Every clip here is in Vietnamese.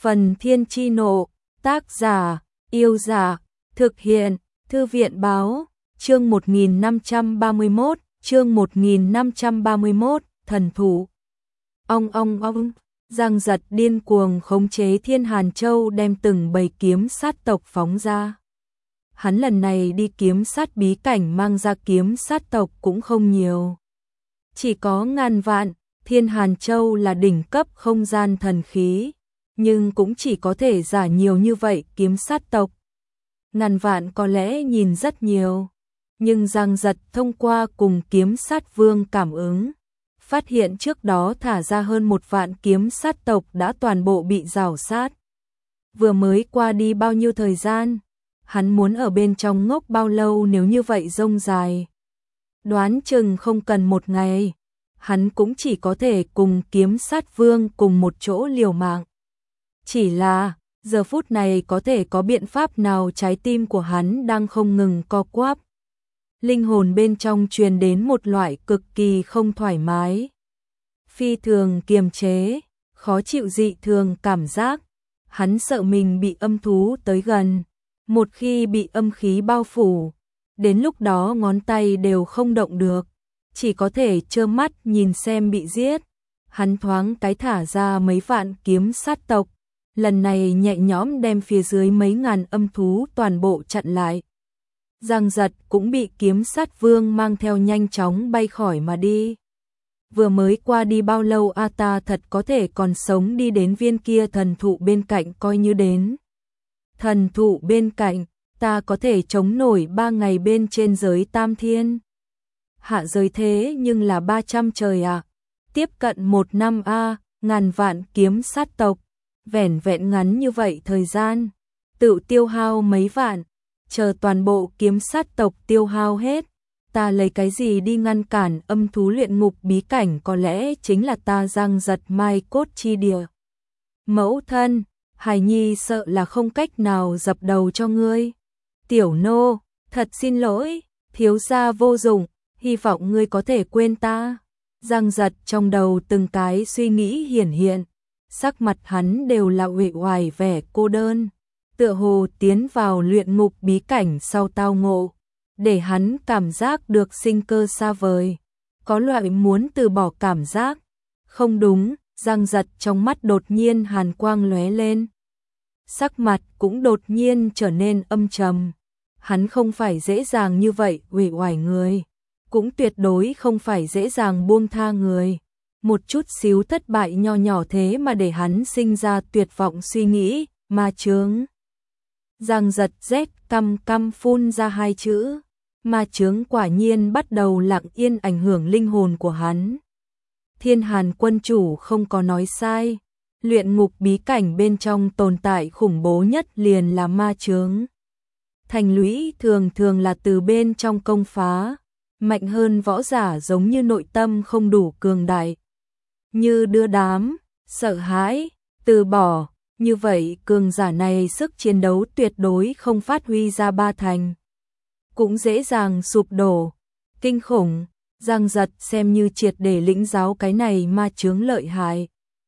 Phần Thiên Chi Nộ, tác giả, Yêu Giả, thực hiện, Thư viện Báo, chương 1531, chương 1531, thần thủ. Ong, Giang Giật điên cuồng khống chế Thiên Hàn Châu đem từng bầy kiếm sát tộc phóng ra. Hắn lần này đi kiếm sát bí cảnh mang ra kiếm sát tộc cũng không nhiều. Chỉ có ngàn vạn, Thiên Hàn Châu là đỉnh cấp không gian thần khí, nhưng cũng chỉ có thể giả nhiều như vậy kiếm sát tộc. Ngàn vạn có lẽ nhìn rất nhiều, nhưng Giang Giật thông qua cùng kiếm sát vương cảm ứng, phát hiện trước đó thả ra hơn 1 vạn kiếm sát tộc đã toàn bộ bị rào sát. Vừa mới qua đi bao nhiêu thời gian, hắn muốn ở bên trong ngốc bao lâu nếu như vậy rông dài. Đoán chừng không cần 1 ngày, hắn cũng chỉ có thể cùng kiếm sát vương cùng một chỗ liều mạng. Chỉ là, giờ phút này có thể có biện pháp nào trái tim của hắn đang không ngừng co quắp. Linh hồn bên trong truyền đến một loại cực kỳ không thoải mái. Phi thường kiềm chế, khó chịu dị thường cảm giác. Hắn sợ mình bị âm thú tới gần. Một khi bị âm khí bao phủ, đến lúc đó ngón tay đều không động được. Chỉ có thể trơ mắt nhìn xem bị giết. Hắn thoáng cái thả ra mấy vạn kiếm sát tộc. Lần này nhẹ nhõm đem phía dưới mấy ngàn âm thú toàn bộ chặn lại. Giang Giật cũng bị kiếm sát vương mang theo nhanh chóng bay khỏi mà đi. Vừa mới qua đi bao lâu ta thật có thể còn sống đi đến viên kia thần thụ bên cạnh coi như đến. Thần thụ bên cạnh, ta có thể chống nổi 3 ngày bên trên giới tam thiên. Hạ giới thế nhưng là 300 trời à. Tiếp cận 1 năm ngàn vạn kiếm sát tộc. Vẻn vẹn ngắn như vậy thời gian, tự tiêu hao mấy vạn, chờ toàn bộ kiếm sát tộc tiêu hao hết, ta lấy cái gì đi ngăn cản âm thú luyện ngục bí cảnh, có lẽ chính là ta Giang Giật mai cốt chi địa. Mẫu thân, Hải Nhi sợ là không cách nào dập đầu cho ngươi. Tiểu nô, thật xin lỗi, thiếu gia vô dụng, hy vọng ngươi có thể quên ta. Giang Giật trong đầu từng cái suy nghĩ hiển hiện. Sắc mặt hắn đều là uể oải vẻ cô đơn, tựa hồ tiến vào luyện ngục bí cảnh sau tao ngộ, để hắn cảm giác được sinh cơ xa vời, có loại muốn từ bỏ cảm giác. Không đúng, Giang Giật trong mắt đột nhiên hàn quang lóe lên. Sắc mặt cũng đột nhiên trở nên âm trầm. Hắn không phải dễ dàng như vậy uể oải người, cũng tuyệt đối không phải dễ dàng buông tha người. Một chút xíu thất bại nho nhỏ thế mà để hắn sinh ra tuyệt vọng suy nghĩ, ma chướng. Giang Giật rét căm phun ra 2 chữ. Ma chướng quả nhiên bắt đầu lặng yên ảnh hưởng linh hồn của hắn. Thiên Hàn quân chủ không có nói sai. Luyện ngục bí cảnh bên trong tồn tại khủng bố nhất liền là ma chướng. Thành lũy thường là từ bên trong công phá. Mạnh hơn võ giả giống như nội tâm không đủ cường đại. Như đưa đám, sợ hãi, từ bỏ, như vậy cường giả này sức chiến đấu tuyệt đối không phát huy ra 3 thành. Cũng dễ dàng sụp đổ, kinh khủng. Giang Giật xem như triệt để lĩnh giáo cái này ma chướng lợi hại.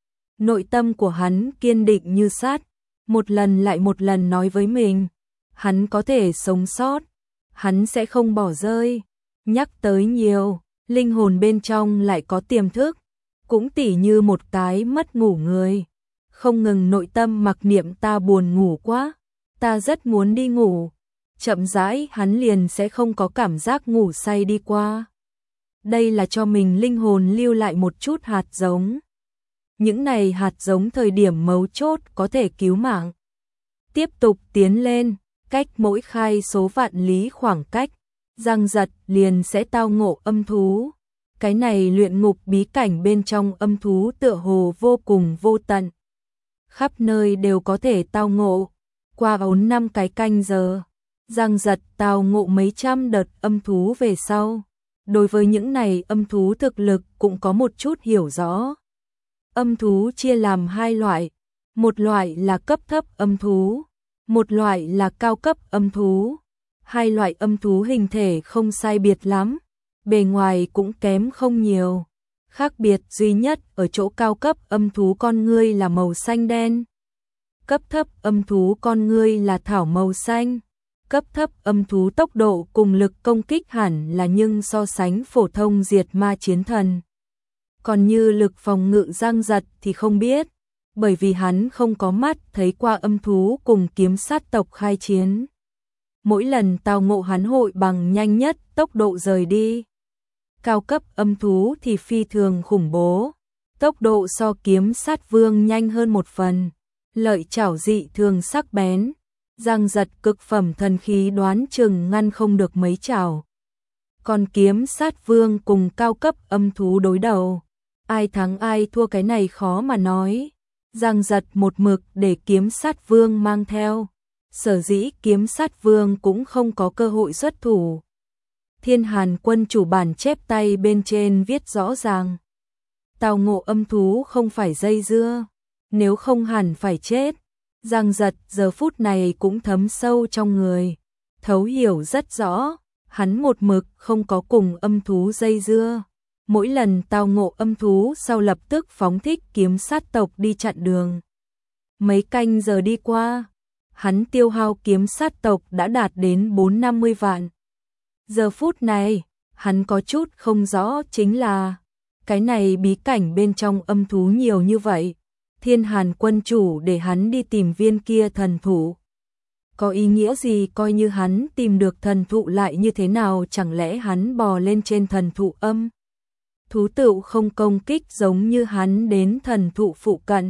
Nội tâm của hắn kiên định như sắt, một lần lại một lần nói với mình, hắn có thể sống sót, hắn sẽ không bỏ rơi. Nhắc tới nhiều, linh hồn bên trong lại có tiềm thức. Cũng tỉ như một cái mất ngủ người, không ngừng nội tâm mặc niệm ta buồn ngủ quá, ta rất muốn đi ngủ. Chậm rãi hắn liền sẽ không có cảm giác ngủ say đi qua. Đây là cho mình linh hồn lưu lại một chút hạt giống. Những này hạt giống thời điểm mấu chốt có thể cứu mạng. Tiếp tục tiến lên, cách mỗi khai số vạn lý khoảng cách, Giang Giật liền sẽ tao ngộ âm thú. Cái này luyện ngục bí cảnh bên trong âm thú tựa hồ vô cùng vô tận. Khắp nơi đều có thể tao ngộ. Qua 4-5 cái canh giờ, Giang Giật tao ngộ mấy trăm đợt âm thú về sau. Đối với những này âm thú thực lực cũng có một chút hiểu rõ. Âm thú chia làm 2 loại. Một loại là cấp thấp âm thú, một loại là cao cấp âm thú. 2 loại âm thú hình thể không sai biệt lắm. Bề ngoài cũng kém không nhiều. Khác biệt duy nhất ở chỗ cao cấp âm thú con ngươi là màu xanh đen. Cấp thấp âm thú con ngươi là thảo màu xanh. Cấp thấp âm thú tốc độ cùng lực công kích hẳn là nhưng so sánh phổ thông diệt ma chiến thần. Còn như lực phòng ngự Giang Giật thì không biết, bởi vì hắn không có mắt thấy qua âm thú cùng kiếm sát tộc khai chiến. Mỗi lần tao ngộ hắn hội bằng nhanh nhất tốc độ rời đi. Cao cấp âm thú thì phi thường khủng bố, tốc độ so kiếm sát vương nhanh hơn một phần, lợi chảo dị thường sắc bén. Giang Giật cực phẩm thần khí đoán chừng ngăn không được mấy chảo. Còn kiếm sát vương cùng cao cấp âm thú đối đầu, ai thắng ai thua cái này khó mà nói. Giang Giật một mực để kiếm sát vương mang theo, sở dĩ kiếm sát vương cũng không có cơ hội xuất thủ. Thiên Hàn Quân chủ bản chép tay bên trên viết rõ ràng, tào ngộ âm thú không phải dây dưa, nếu không hẳn phải chết. Giang Giật giờ phút này cũng thấm sâu trong người, thấu hiểu rất rõ, hắn một mực không có cùng âm thú dây dưa. Mỗi lần tao ngộ âm thú sau lập tức phóng thích kiếm sát tộc đi chặn đường. Mấy canh giờ đi qua, hắn tiêu hao kiếm sát tộc đã đạt đến 450 vạn. Giờ phút này, hắn có chút không rõ chính là, cái này bí cảnh bên trong âm thú nhiều như vậy. Thiên Hàn Quân chủ để hắn đi tìm viên kia thần thụ. Có ý nghĩa gì, coi như hắn tìm được thần thụ lại như thế nào, chẳng lẽ hắn bò lên trên thần thụ âm thú tựu không công kích giống như hắn đến thần thụ phụ cận.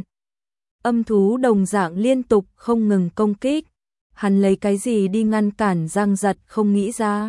Âm thú đồng dạng liên tục không ngừng công kích, hắn lấy cái gì đi ngăn cản Giang Giật không nghĩ ra.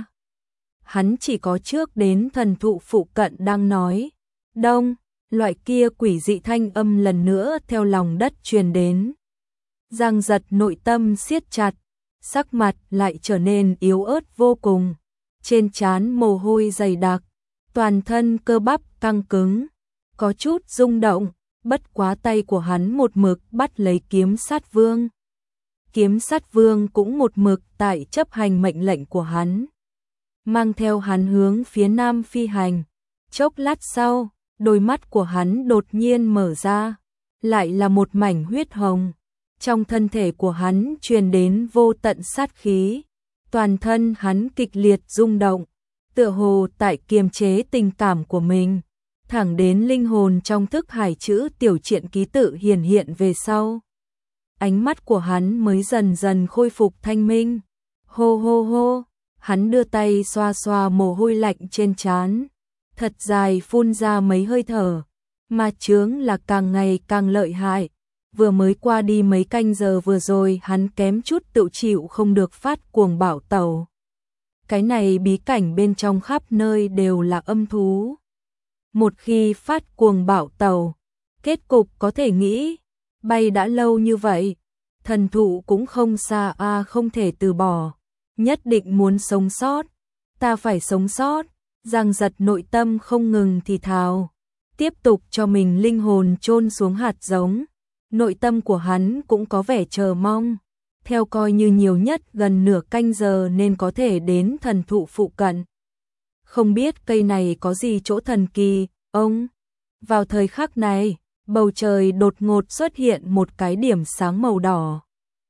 Hắn chỉ có trước đến thần thụ phụ cận đang nói, đông, loại kia quỷ dị thanh âm lần nữa theo lòng đất truyền đến. Giang Giật nội tâm siết chặt, sắc mặt lại trở nên yếu ớt vô cùng, trên trán mồ hôi dày đặc, toàn thân cơ bắp căng cứng, có chút rung động, bất quá tay của hắn một mực bắt lấy kiếm sát vương. Kiếm sát vương cũng một mực tại chấp hành mệnh lệnh của hắn, mang theo hắn hướng phía nam phi hành. Chốc lát sau, đôi mắt của hắn đột nhiên mở ra, lại là một mảnh huyết hồng. Trong thân thể của hắn truyền đến vô tận sát khí, toàn thân hắn kịch liệt rung động, tựa hồ tại kiềm chế tình cảm của mình, thẳng đến linh hồn trong thức hải chữ tiểu truyện ký tự hiển hiện về sau. Ánh mắt của hắn mới dần dần khôi phục thanh minh. Hô hô hô, hắn đưa tay xoa xoa mồ hôi lạnh trên trán, thật dài phun ra mấy hơi thở, mà chướng là càng ngày càng lợi hại. Vừa mới qua đi mấy canh giờ vừa rồi hắn kém chút tự chịu không được phát cuồng bạo tẩu. Cái này bí cảnh bên trong khắp nơi đều là âm thú. Một khi phát cuồng bạo tẩu, kết cục có thể nghĩ, bay đã lâu như vậy, thần thụ cũng không xa không thể từ bỏ, nhất định muốn sống sót, ta phải sống sót. Giang Giật nội tâm không ngừng thì thào, tiếp tục cho mình linh hồn chôn xuống hạt giống. Nội tâm của hắn cũng có vẻ chờ mong, theo coi như nhiều nhất gần nửa canh giờ nên có thể đến thần thụ phụ cận. Không biết cây này có gì chỗ thần kỳ, ông. Vào thời khắc này, bầu trời đột ngột xuất hiện một cái điểm sáng màu đỏ.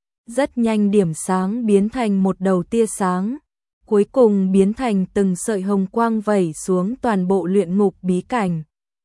Rất nhanh điểm sáng biến thành một đầu tia sáng, cuối cùng biến thành từng sợi hồng quang vẩy xuống toàn bộ luyện ngục bí cảnh.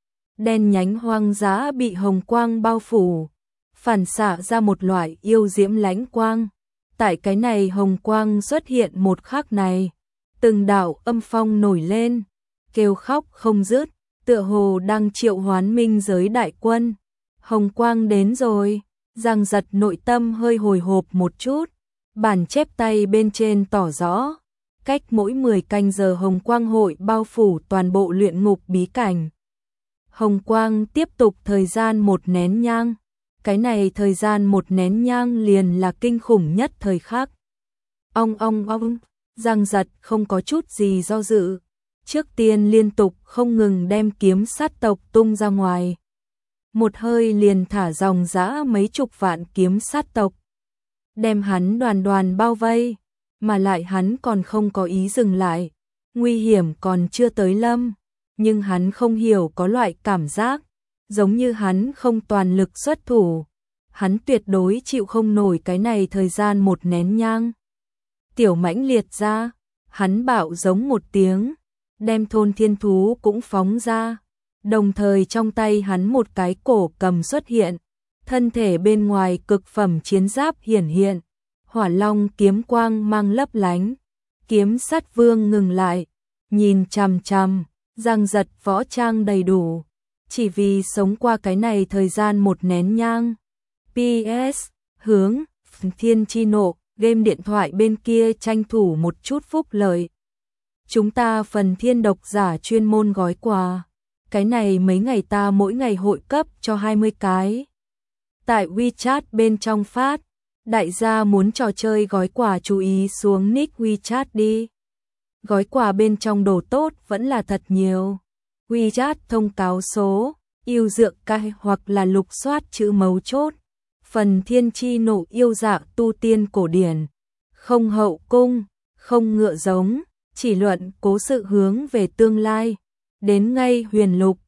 Đen nhánh hoang dã bị hồng quang bao phủ, phản xạ ra một loại yêu diễm lãnh quang. Tại cái này hồng quang xuất hiện một khắc này, từng đạo âm phong nổi lên, kêu khóc không dứt, tựa hồ đang triệu hoán minh giới đại quân. Hồng quang đến rồi, Giang Giật nội tâm hơi hồi hộp một chút, bản chép tay bên trên tỏ rõ, cách mỗi 10 canh giờ hồng quang hội bao phủ toàn bộ luyện ngục bí cảnh. Hồng quang tiếp tục thời gian một nén nhang. Cái này thời gian một nén nhang liền là kinh khủng nhất thời khắc. Ong, Giang Giật không có chút gì do dự. Trước tiên liên tục không ngừng đem kiếm sát tộc tung ra ngoài. Một hơi liền thả dòng dã mấy chục vạn kiếm sát tộc. Đem hắn đoàn đoàn bao vây, mà lại hắn còn không có ý dừng lại. Nguy hiểm còn chưa tới lâm, nhưng hắn không hiểu có loại cảm giác, giống như hắn không toàn lực xuất thủ, hắn tuyệt đối chịu không nổi cái này thời gian một nén nhang. Tiểu mãnh liệt ra, hắn bạo giống một tiếng, đem thôn thiên thú cũng phóng ra, đồng thời trong tay hắn một cái cổ cầm xuất hiện, thân thể bên ngoài cực phẩm chiến giáp hiển hiện, hỏa long kiếm quang mang lấp lánh, kiếm sắt vương ngừng lại, nhìn chằm chằm, răng giật võ trang đầy đủ, chỉ vì sống qua cái này thời gian một nén nhang. PS, hướng, thiên chi nộ, game điện thoại bên kia tranh thủ một chút phúc lợi. Chúng ta phần thiên độc giả chuyên môn gói quà. Cái này mấy ngày ta mỗi ngày hội cấp cho 20 cái. Tại WeChat bên trong phát, đại gia muốn trò chơi gói quà chú ý xuống nick WeChat đi. Gói quà bên trong đồ tốt vẫn là thật nhiều. WeChat thông cáo số, yêu dược cai hoặc là lục soát chữ mấu chốt. Phần thiên chi nộ yêu dạ tu tiên cổ điển. Không hậu cung, không ngựa giống, chỉ luận cố sự hướng về tương lai. Đến ngay huyền lục,